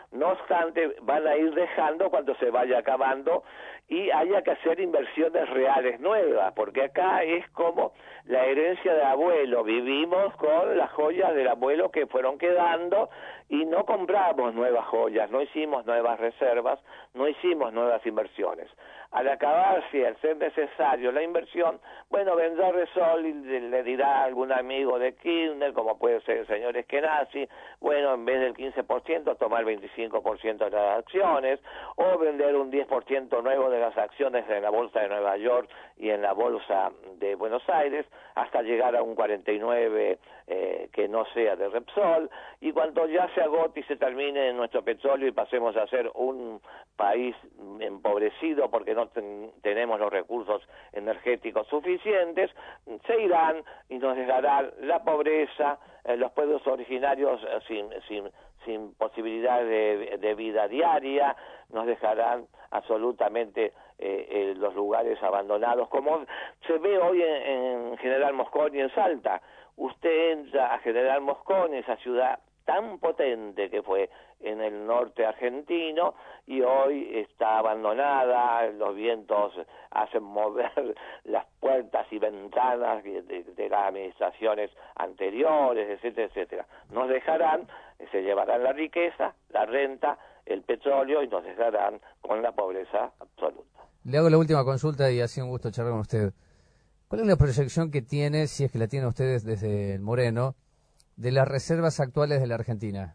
No obstante, van a ir dejando cuando se vaya acabando y haya que hacer inversiones reales nuevas, porque acá es como la herencia del abuelo, vivimos con las joyas del abuelo que fueron quedando y no compramos nuevas joyas, no hicimos nuevas reservas, no hicimos nuevas inversiones. Al acabarse, al ser necesario la inversión, bueno, vendrá Repsol y le dirá a algún amigo de Kirchner, como puede ser el señor Eskenazi, bueno, en vez del quince por ciento tomar veinticinco por ciento de las acciones, o vender un diez por ciento nuevo de las acciones en la bolsa de Nueva York y en la bolsa de Buenos Aires, hasta llegar a un cuarenta y nueve eh, que no sea de Repsol, y cuando ya se agote y se termine nuestro petróleo y pasemos a ser un país empobrecido porque no ten, tenemos los recursos energéticos suficientes, se irán y nos dejarán la pobreza, eh, los pueblos originarios eh, sin, sin, sin posibilidad de, de vida diaria, nos dejarán absolutamente eh, eh, los lugares abandonados, como se ve hoy en, en General Mosconi en Salta. Usted entra a General Mosconi, esa ciudad tan potente que fue en el norte argentino, y hoy está abandonada, los vientos hacen mover las puertas y ventanas de, de, de las administraciones anteriores, etcétera, etcétera. Nos dejarán, se llevarán la riqueza, la renta, el petróleo, y nos dejarán con la pobreza absoluta. Le hago la última consulta y ha sido un gusto charlar con usted. ¿Cuál es la proyección que tiene, si es que la tienen ustedes desde el Moreno, de las reservas actuales de la Argentina?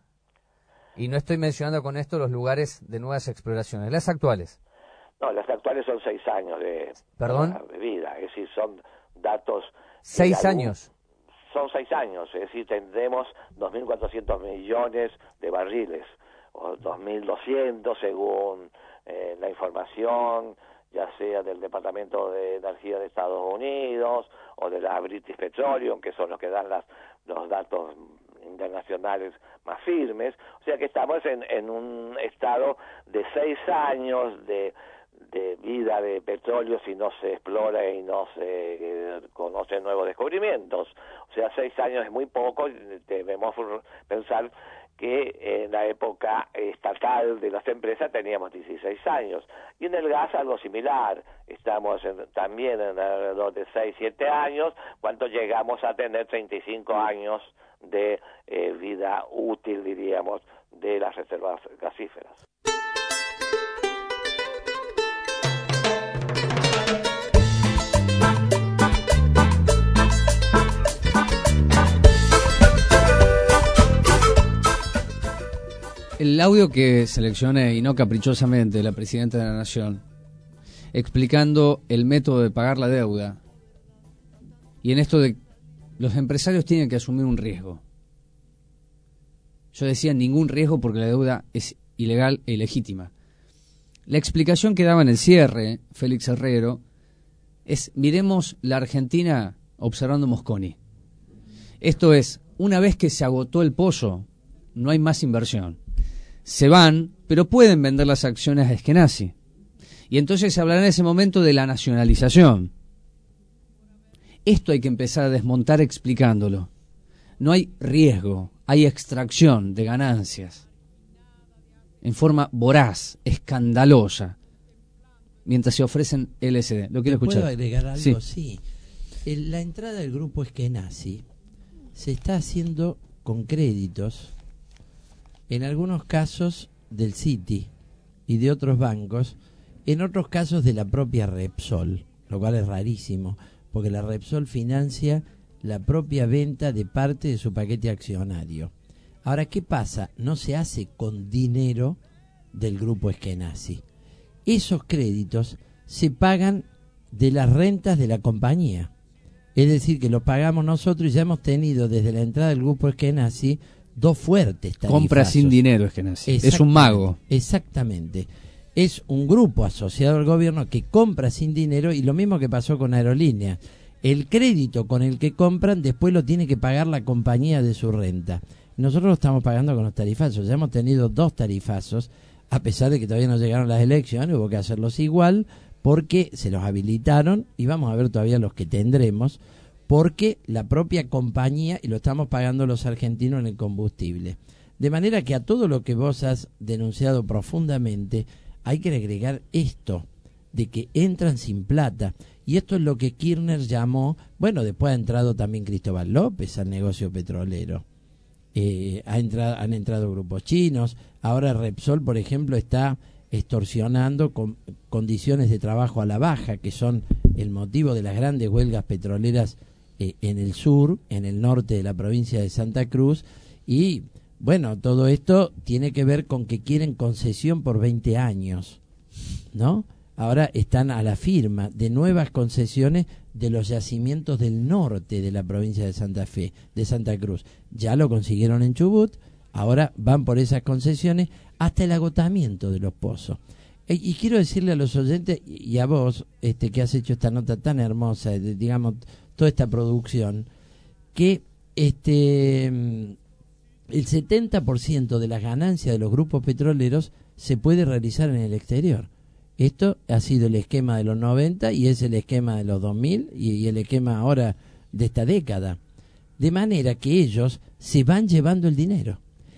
Y no estoy mencionando con esto los lugares de nuevas exploraciones, las actuales. No, las actuales son seis años de, ¿Perdón? de vida, es decir, son datos... ¿Seis algún, años? Son seis años, es decir, tendremos dos mil cuatrocientos millones de barriles, o dos mil doscientos según eh, la información, ya sea del Departamento de Energía de Estados Unidos o de la British Petroleum, que son los que dan las, los datos internacionales más firmes. O sea que estamos en, en un estado de seis años de, de vida de petróleo si no se explora y no se eh, conocen nuevos descubrimientos. O sea, seis años es muy poco, debemos pensar que en la época estatal de las empresas teníamos dieciséis años, y en el gas algo similar, estamos en, también en alrededor de seis, siete años, cuando llegamos a tener treinta y cinco años de eh, vida útil, diríamos, de las reservas gasíferas. El audio que seleccioné, y no caprichosamente, de la Presidenta de la Nación, explicando el método de pagar la deuda, y en esto de los empresarios tienen que asumir un riesgo. Yo decía ningún riesgo porque la deuda es ilegal e ilegítima. La explicación que daba en el cierre Félix Herrero es: miremos la Argentina observando Mosconi. Esto es, una vez que se agotó el pozo, no hay más inversión. Se van, pero pueden vender las acciones a Eskenazi. Y entonces se hablará en ese momento de la nacionalización. Esto hay que empezar a desmontar explicándolo. No hay riesgo, hay extracción de ganancias. En forma voraz, escandalosa, mientras se ofrecen L S D. ¿Lo quiero escuchar? ¿Puedo agregar algo? Sí. Sí. El, la entrada del grupo Eskenazi se está haciendo con créditos, en algunos casos del Citi y de otros bancos, en otros casos de la propia Repsol, lo cual es rarísimo, porque la Repsol financia la propia venta de parte de su paquete accionario. Ahora, ¿qué pasa? No se hace con dinero del grupo Eskenazi. Esos créditos se pagan de las rentas de la compañía. Es decir, que lo pagamos nosotros, y ya hemos tenido desde la entrada del grupo Eskenazi dos fuertes tarifazos. Compra sin dinero Eskenazi. Es un mago. Exactamente. Es un grupo asociado al gobierno que compra sin dinero, y lo mismo que pasó con Aerolíneas. El crédito con el que compran después lo tiene que pagar la compañía de su renta. Nosotros lo estamos pagando con los tarifazos. Ya hemos tenido dos tarifazos, a pesar de que todavía no llegaron las elecciones, hubo que hacerlos igual, porque se los habilitaron, y vamos a ver todavía los que tendremos, porque la propia compañía, y lo estamos pagando los argentinos en el combustible. De manera que a todo lo que vos has denunciado profundamente hay que agregar esto, de que entran sin plata. Y esto es lo que Kirchner llamó, bueno, después ha entrado también Cristóbal López al negocio petrolero. Eh, ha entrado, han entrado grupos chinos, ahora Repsol, por ejemplo, está extorsionando con condiciones de trabajo a la baja, que son el motivo de las grandes huelgas petroleras eh, en el sur, en el norte de la provincia de Santa Cruz, y bueno, todo esto tiene que ver con que quieren concesión por veinte años, ¿no? Ahora están a la firma de nuevas concesiones de los yacimientos del norte de la provincia de Santa Fe, de Santa Cruz. Ya lo consiguieron en Chubut, ahora van por esas concesiones hasta el agotamiento de los pozos. E, y quiero decirle a los oyentes y a vos, este, que has hecho esta nota tan hermosa, de, digamos, toda esta producción, que este el setenta por ciento de las ganancias de los grupos petroleros se puede realizar en el exterior. Esto ha sido el esquema de los noventa y es el esquema de los dos mil y, y el esquema ahora de esta década. De manera que ellos se van llevando el dinero.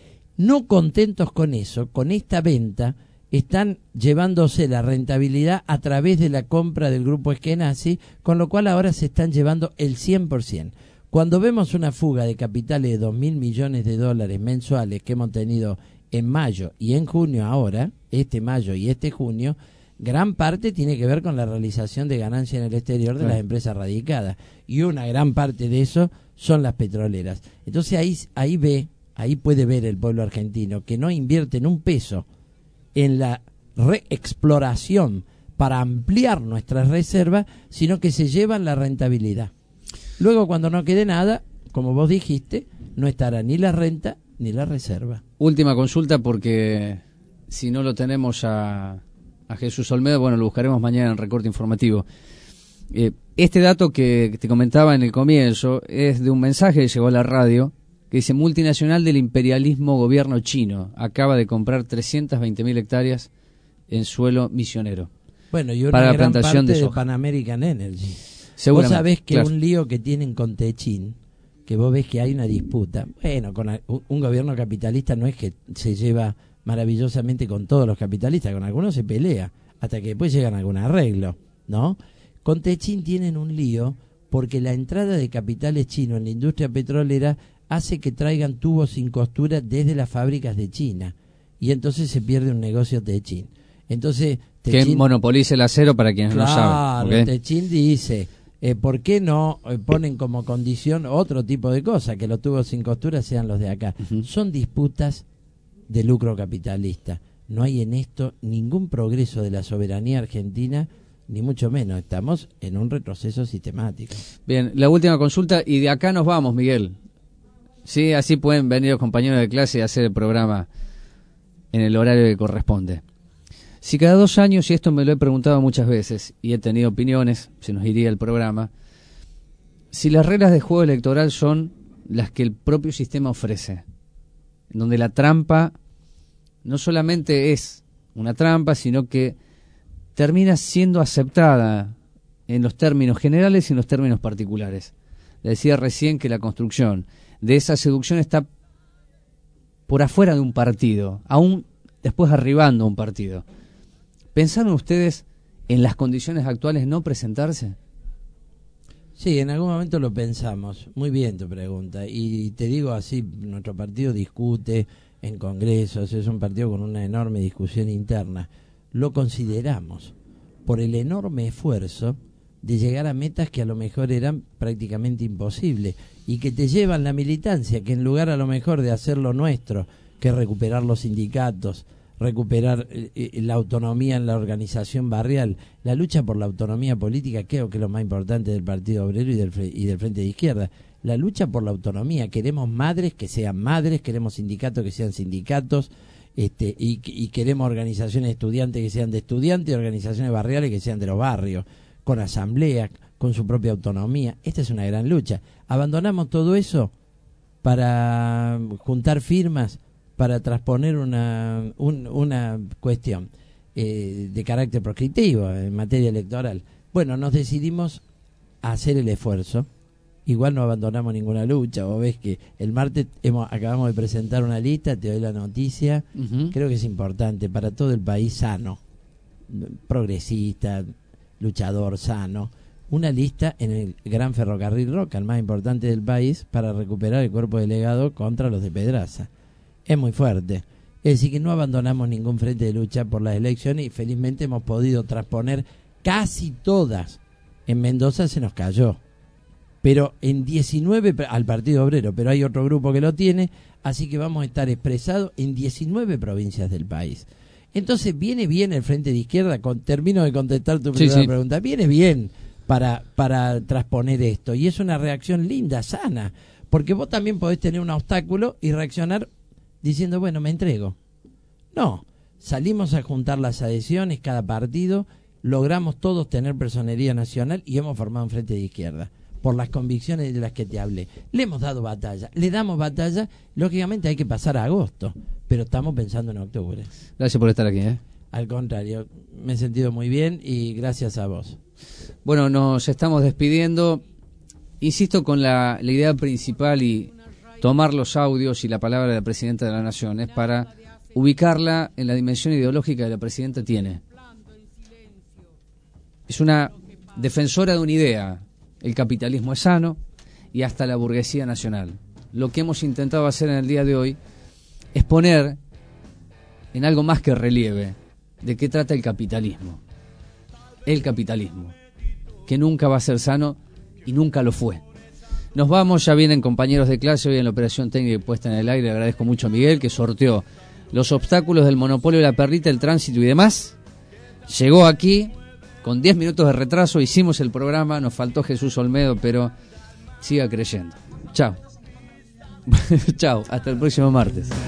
No contentos con eso, con esta venta, están llevándose la rentabilidad a través de la compra del grupo Eskenazi, con lo cual ahora se están llevando el cien por ciento. Cuando vemos una fuga de capitales de dos mil millones de dólares mensuales que hemos tenido en mayo y en junio ahora, este mayo y este junio, gran parte tiene que ver con la realización de ganancias en el exterior de claro. las empresas radicadas, y una gran parte de eso son las petroleras. Entonces ahí, ahí ve, ahí puede ver el pueblo argentino que no invierte en un peso en la reexploración para ampliar nuestras reservas, sino que se llevan la rentabilidad. Luego, cuando no quede nada, como vos dijiste, no estará ni la renta ni la reserva. Última consulta, porque si no lo tenemos a, a Jesús Olmedo, bueno, lo buscaremos mañana en el recorte informativo. Eh, este dato que te comentaba en el comienzo es de un mensaje que llegó a la radio, que dice: multinacional del imperialismo gobierno chino acaba de comprar trescientas veinte mil hectáreas en suelo misionero. Bueno, y una para gran la plantación parte de, de Pan American Energy. Vos sabés que claro. un lío que tienen con Techín, que vos ves que hay una disputa. Bueno, con a, un gobierno capitalista no es que se lleva maravillosamente con todos los capitalistas, con algunos se pelea, hasta que después llegan a algún arreglo, ¿no? Con Techín tienen un lío porque la entrada de capitales chinos en la industria petrolera hace que traigan tubos sin costura desde las fábricas de China, y entonces se pierde un negocio Techín. Entonces, Techín, que monopolice el acero, para quienes claro, no saben. Claro, okay. Techín dice, eh, ¿por qué no eh, ponen como condición otro tipo de cosa, que los tubos sin costura sean los de acá? Uh-huh. Son disputas de lucro capitalista. No hay en esto ningún progreso de la soberanía argentina, ni mucho menos. Estamos en un retroceso sistemático. Bien, la última consulta, y de acá nos vamos, Miguel. Sí, así pueden venir los compañeros de clase y hacer el programa en el horario que corresponde. Si cada dos años, y esto me lo he preguntado muchas veces, y he tenido opiniones, se nos iría el programa, si las reglas de juego electoral son las que el propio sistema ofrece, en donde la trampa no solamente es una trampa, sino que termina siendo aceptada en los términos generales y en los términos particulares. Le decía recién que la construcción de esa seducción está por afuera de un partido, aún después arribando a un partido. ¿Pensaron ustedes en las condiciones actuales no presentarse? Sí, en algún momento lo pensamos. Muy bien tu pregunta. Y te digo así, nuestro partido discute en congresos, es un partido con una enorme discusión interna. Lo consideramos por el enorme esfuerzo de llegar a metas que a lo mejor eran prácticamente imposibles y que te llevan la militancia, que en lugar a lo mejor de hacer lo nuestro, que es recuperar los sindicatos, recuperar eh, la autonomía en la organización barrial, la lucha por la autonomía política, creo que es lo más importante del Partido Obrero y del, y del Frente de Izquierda. La lucha por la autonomía, queremos madres que sean madres, queremos sindicatos que sean sindicatos, este, y, y queremos organizaciones de estudiantes que sean de estudiantes, y organizaciones barriales que sean de los barrios, con asambleas, con su propia autonomía. Esta es una gran lucha. Abandonamos todo eso para juntar firmas, para transponer una, un, una cuestión eh, de carácter proscriptivo en materia electoral. Bueno, nos decidimos a hacer el esfuerzo igual no abandonamos ninguna lucha. Vos ves que el martes hemos, acabamos de presentar una lista, te doy la noticia, uh-huh. Creo que es importante para todo el país sano, progresista, luchador sano, una lista en el Gran Ferrocarril Roca, el más importante del país, para recuperar el cuerpo delegado contra los de Pedraza. Es muy fuerte. Es decir, que no abandonamos ningún frente de lucha por las elecciones y felizmente hemos podido transponer casi todas. En Mendoza se nos cayó, pero en diecinueve al Partido Obrero, pero hay otro grupo que lo tiene, así que vamos a estar expresados en diecinueve provincias del país. Entonces viene bien el Frente de Izquierda, con, termino de contestar tu primera sí, sí. pregunta, viene bien para, para transponer esto, y es una reacción linda, sana, porque vos también podés tener un obstáculo y reaccionar diciendo, bueno, me entrego. No, salimos a juntar las adhesiones, cada partido, logramos todos tener personería nacional y hemos formado un Frente de Izquierda, por las convicciones de las que te hablé. Le hemos dado batalla, le damos batalla, lógicamente hay que pasar a agosto, pero estamos pensando en octubre. Gracias por estar aquí, ¿eh? Al contrario, me he sentido muy bien y gracias a vos. Bueno, nos estamos despidiendo. Insisto con la, la idea principal y tomar los audios y la palabra de la Presidenta de la Nación es para ubicarla en la dimensión ideológica que la Presidenta tiene. Es una defensora de una idea. El capitalismo es sano y hasta la burguesía nacional. Lo que hemos intentado hacer en el día de hoy es poner en algo más que relieve de qué trata el capitalismo. El capitalismo, que nunca va a ser sano y nunca lo fue. Nos vamos, ya vienen compañeros de clase hoy en la operación técnica puesta en el aire. Le agradezco mucho a Miguel que sorteó los obstáculos del monopolio de la perrita, el tránsito y demás. Llegó aquí con diez minutos de retraso, hicimos el programa, nos faltó Jesús Olmedo, pero siga creyendo. Chao. Chao, hasta el próximo martes.